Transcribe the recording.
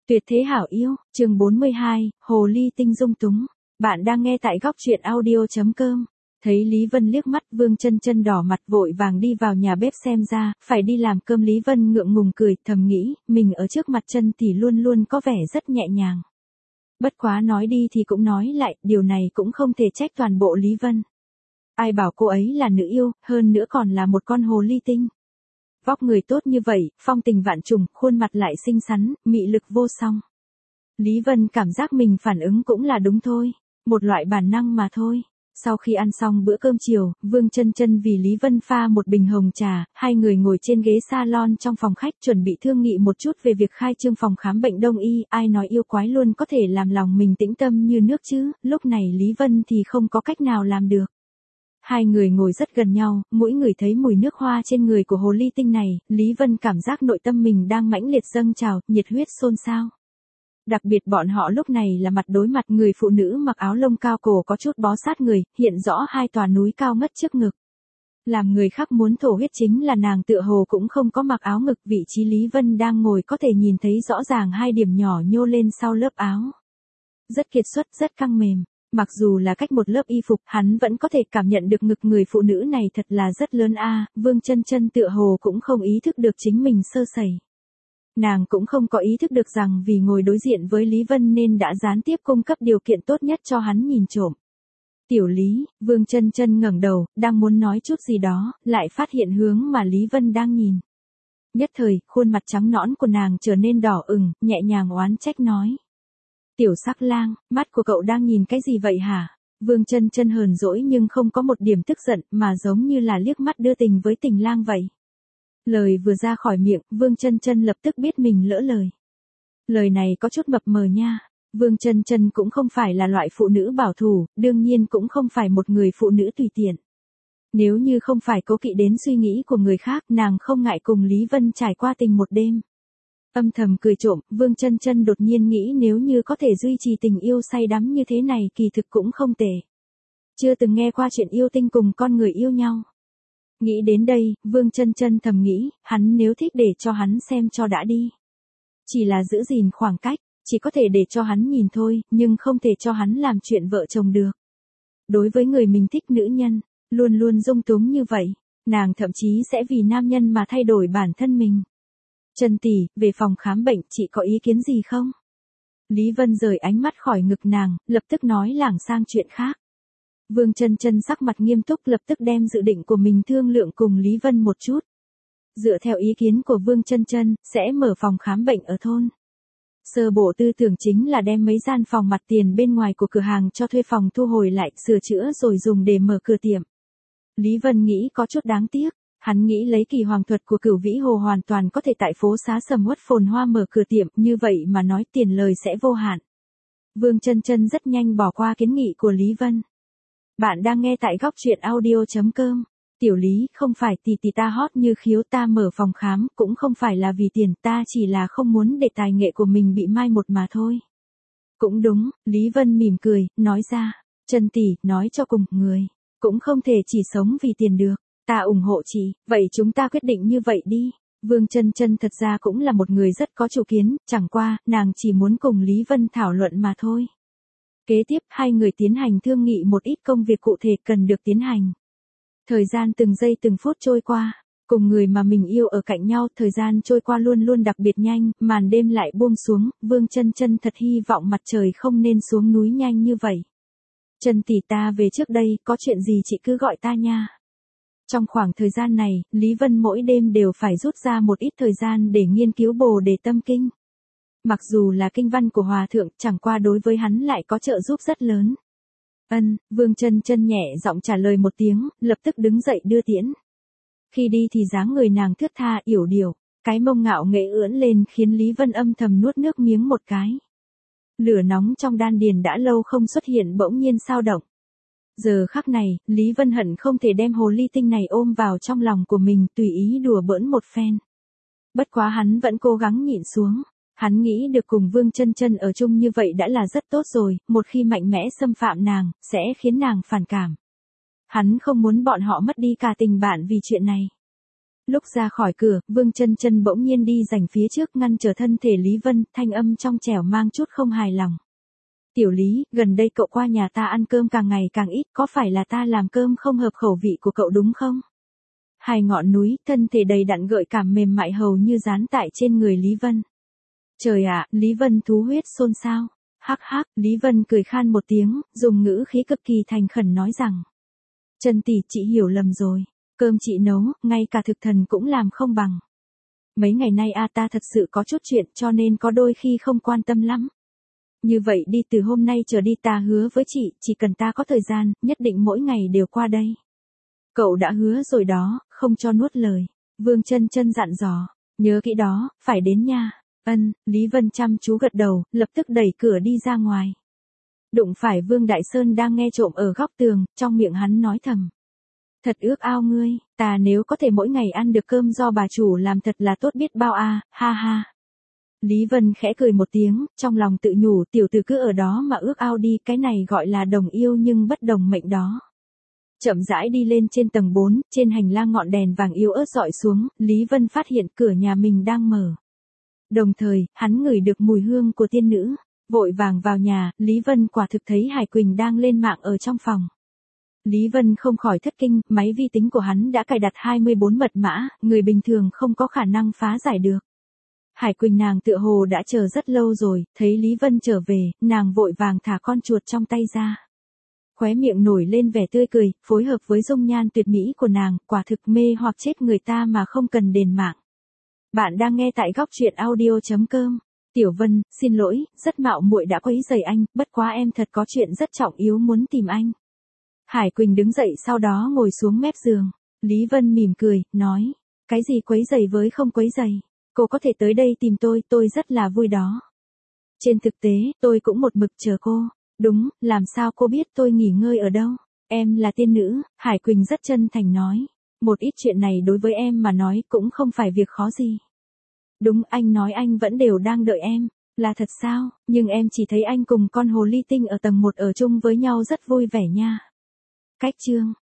Tuyệt thế hảo yêu, chương 42, Hồ ly tinh dung túng. Bạn đang nghe tại góc truyện audio.com. Thấy Lý Vân liếc mắt, Vương Chân Chân đỏ mặt vội vàng đi vào nhà bếp xem ra, phải đi làm cơm. Lý Vân ngượng ngùng cười, thầm nghĩ, mình ở trước mặt Chân thì luôn luôn có vẻ rất nhẹ nhàng. Bất quá nói đi thì cũng nói lại, điều này cũng không thể trách toàn bộ Lý Vân. Ai bảo cô ấy là nữ yêu, hơn nữa còn là một con hồ ly tinh. Vóc người tốt như vậy, phong tình vạn trùng, khuôn mặt lại xinh xắn, mị lực vô song. Lý Vân cảm giác mình phản ứng cũng là đúng thôi, một loại bản năng mà thôi. Sau khi ăn xong bữa cơm chiều, Vương Chân Chân vì Lý Vân pha một bình hồng trà, hai người ngồi trên ghế salon trong phòng khách chuẩn bị thương nghị một chút về việc khai trương phòng khám bệnh đông y. Ai nói yêu quái luôn có thể làm lòng mình tĩnh tâm như nước chứ, lúc này Lý Vân thì không có cách nào làm được. Hai người ngồi rất gần nhau, mỗi người thấy mùi nước hoa trên người của hồ ly tinh này, Lý Vân cảm giác nội tâm mình đang mãnh liệt dâng trào, nhiệt huyết xôn xao. Đặc biệt bọn họ lúc này là mặt đối mặt, người phụ nữ mặc áo lông cao cổ có chút bó sát người, hiện rõ hai tòa núi cao ngất trước ngực. Làm người khác muốn thổ huyết chính là nàng tựa hồ cũng không có mặc áo ngực, vị trí Lý Vân đang ngồi có thể nhìn thấy rõ ràng hai điểm nhỏ nhô lên sau lớp áo. Rất kiệt xuất, rất căng mềm. Mặc dù là cách một lớp y phục, hắn vẫn có thể cảm nhận được ngực người phụ nữ này thật là rất lớn a. Vương Chân Chân tựa hồ cũng không ý thức được chính mình sơ sẩy. Nàng cũng không có ý thức được rằng vì ngồi đối diện với Lý Vân nên đã gián tiếp cung cấp điều kiện tốt nhất cho hắn nhìn trộm. Tiểu Lý, Vương Chân Chân ngẩng đầu, đang muốn nói chút gì đó, lại phát hiện hướng mà Lý Vân đang nhìn. Nhất thời, khuôn mặt trắng nõn của nàng trở nên đỏ ửng, nhẹ nhàng oán trách nói. Tiểu sắc lang, mắt của cậu đang nhìn cái gì vậy hả? Vương Chân Chân hờn dỗi nhưng không có một điểm tức giận, mà giống như là liếc mắt đưa tình với tình lang vậy. Lời vừa ra khỏi miệng, Vương Chân Chân lập tức biết mình lỡ lời. Lời này có chút mập mờ nha. Vương Chân Chân cũng không phải là loại phụ nữ bảo thủ, đương nhiên cũng không phải một người phụ nữ tùy tiện. Nếu như không phải cố kỵ đến suy nghĩ của người khác, nàng không ngại cùng Lý Vân trải qua tình một đêm. Âm thầm cười trộm, Vương Chân Chân đột nhiên nghĩ nếu như có thể duy trì tình yêu say đắm như thế này kỳ thực cũng không tệ. Chưa từng nghe qua chuyện yêu tinh cùng con người yêu nhau. Nghĩ đến đây, Vương Chân Chân thầm nghĩ, hắn nếu thích để cho hắn xem cho đã đi. Chỉ là giữ gìn khoảng cách, chỉ có thể để cho hắn nhìn thôi, nhưng không thể cho hắn làm chuyện vợ chồng được. Đối với người mình thích nữ nhân, luôn luôn dung túng như vậy, nàng thậm chí sẽ vì nam nhân mà thay đổi bản thân mình. Chân tỷ, về phòng khám bệnh, chị có ý kiến gì không? Lý Vân rời ánh mắt khỏi ngực nàng, lập tức nói lảng sang chuyện khác. Vương Chân Chân sắc mặt nghiêm túc, lập tức đem dự định của mình thương lượng cùng Lý Vân một chút. Dựa theo ý kiến của Vương Chân Chân, sẽ mở phòng khám bệnh ở thôn. Sơ bộ tư tưởng chính là đem mấy gian phòng mặt tiền bên ngoài của cửa hàng cho thuê phòng thu hồi lại, sửa chữa rồi dùng để mở cửa tiệm. Lý Vân nghĩ có chút đáng tiếc. Hắn nghĩ lấy kỳ hoàng thuật của Cửu Vĩ Hồ hoàn toàn có thể tại phố xá sầm uất phồn hoa mở cửa tiệm, như vậy mà nói tiền lời sẽ vô hạn. Vương Chân Chân rất nhanh bỏ qua kiến nghị của Lý Vân. Bạn đang nghe tại góc truyện audio.com. Tiểu Lý, không phải tỷ ta hot như khiếu, ta mở phòng khám cũng không phải là vì tiền, ta chỉ là không muốn để tài nghệ của mình bị mai một mà thôi. Cũng đúng, Lý Vân mỉm cười, nói ra, Chân tỷ, nói cho cùng, người cũng không thể chỉ sống vì tiền được. Ta ủng hộ chị, vậy chúng ta quyết định như vậy đi. Vương Chân Chân thật ra cũng là một người rất có chủ kiến, chẳng qua, nàng chỉ muốn cùng Lý Vân thảo luận mà thôi. Kế tiếp, hai người tiến hành thương nghị một ít công việc cụ thể cần được tiến hành. Thời gian từng giây từng phút trôi qua, cùng người mà mình yêu ở cạnh nhau, thời gian trôi qua luôn luôn đặc biệt nhanh, màn đêm lại buông xuống, Vương Chân Chân thật hy vọng mặt trời không nên xuống núi nhanh như vậy. Chân tỷ, ta về trước đây, có chuyện gì chị cứ gọi ta nha. Trong khoảng thời gian này, Lý Vân mỗi đêm đều phải rút ra một ít thời gian để nghiên cứu Bồ Đề Tâm Kinh. Mặc dù là kinh văn của Hòa Thượng, chẳng qua đối với hắn lại có trợ giúp rất lớn. Vương Chân Chân nhẹ giọng trả lời một tiếng, lập tức đứng dậy đưa tiễn. Khi đi thì dáng người nàng thướt tha, yểu điệu, cái mông ngạo nghễ ưỡn lên khiến Lý Vân âm thầm nuốt nước miếng một cái. Lửa nóng trong đan điền đã lâu không xuất hiện bỗng nhiên sao động. Giờ khắc này, Lý Vân hận không thể đem hồ ly tinh này ôm vào trong lòng của mình, tùy ý đùa bỡn một phen. Bất quá hắn vẫn cố gắng nhịn xuống. Hắn nghĩ được cùng Vương Chân Chân ở chung như vậy đã là rất tốt rồi, một khi mạnh mẽ xâm phạm nàng, sẽ khiến nàng phản cảm. Hắn không muốn bọn họ mất đi cả tình bạn vì chuyện này. Lúc ra khỏi cửa, Vương Chân Chân bỗng nhiên đi giành phía trước ngăn trở thân thể Lý Vân, thanh âm trong trẻo mang chút không hài lòng. Tiểu Lý, gần đây cậu qua nhà ta ăn cơm càng ngày càng ít, có phải là ta làm cơm không hợp khẩu vị của cậu đúng không? Hai ngọn núi, thân thể đầy đặn gợi cảm mềm mại hầu như dán tại trên người Lý Vân. Trời ạ, Lý Vân thú huyết xôn xao. Hắc hắc, Lý Vân cười khan một tiếng, dùng ngữ khí cực kỳ thành khẩn nói rằng. Chân tỷ, chị hiểu lầm rồi. Cơm chị nấu, ngay cả thực thần cũng làm không bằng. Mấy ngày nay ta thật sự có chút chuyện cho nên có đôi khi không quan tâm lắm. Như vậy đi, từ hôm nay trở đi ta hứa với chị, chỉ cần ta có thời gian, nhất định mỗi ngày đều qua đây. Cậu đã hứa rồi đó, không cho nuốt lời. Vương Chân Chân dặn dò, nhớ kỹ đó, phải đến nha. Ân, Lý Vân chăm chú gật đầu, lập tức đẩy cửa đi ra ngoài. Đụng phải Vương Đại Sơn đang nghe trộm ở góc tường, trong miệng hắn nói thầm. Thật ước ao ngươi, ta nếu có thể mỗi ngày ăn được cơm do bà chủ làm thật là tốt biết bao ha ha. Lý Vân khẽ cười một tiếng, trong lòng tự nhủ tiểu tử cứ ở đó mà ước ao đi, cái này gọi là đồng yêu nhưng bất đồng mệnh đó. Chậm rãi đi lên trên tầng 4, trên hành lang ngọn đèn vàng yếu ớt dọi xuống, Lý Vân phát hiện cửa nhà mình đang mở. Đồng thời, hắn ngửi được mùi hương của tiên nữ, vội vàng vào nhà, Lý Vân quả thực thấy Hải Quỳnh đang lên mạng ở trong phòng. Lý Vân không khỏi thất kinh, máy vi tính của hắn đã cài đặt 24 mật mã, người bình thường không có khả năng phá giải được. Hải Quỳnh nàng tựa hồ đã chờ rất lâu rồi, thấy Lý Vân trở về, nàng vội vàng thả con chuột trong tay ra. Khóe miệng nổi lên vẻ tươi cười, phối hợp với dung nhan tuyệt mỹ của nàng, quả thực mê hoặc chết người ta mà không cần đền mạng. Bạn đang nghe tại góc truyện audio.com. Tiểu Vân, xin lỗi, rất mạo muội đã quấy rầy anh, bất quá em thật có chuyện rất trọng yếu muốn tìm anh. Hải Quỳnh đứng dậy sau đó ngồi xuống mép giường. Lý Vân mỉm cười, nói, cái gì quấy rầy với không quấy rầy, cô có thể tới đây tìm tôi rất là vui đó. Trên thực tế, tôi cũng một mực chờ cô. Đúng, làm sao cô biết tôi nghỉ ngơi ở đâu? Em là tiên nữ, Hải Quỳnh rất chân thành nói. Một ít chuyện này đối với em mà nói cũng không phải việc khó gì. Đúng, anh nói anh vẫn đều đang đợi em. Là thật sao? Nhưng em chỉ thấy anh cùng con hồ ly tinh ở tầng 1 ở chung với nhau rất vui vẻ nha. Cách chương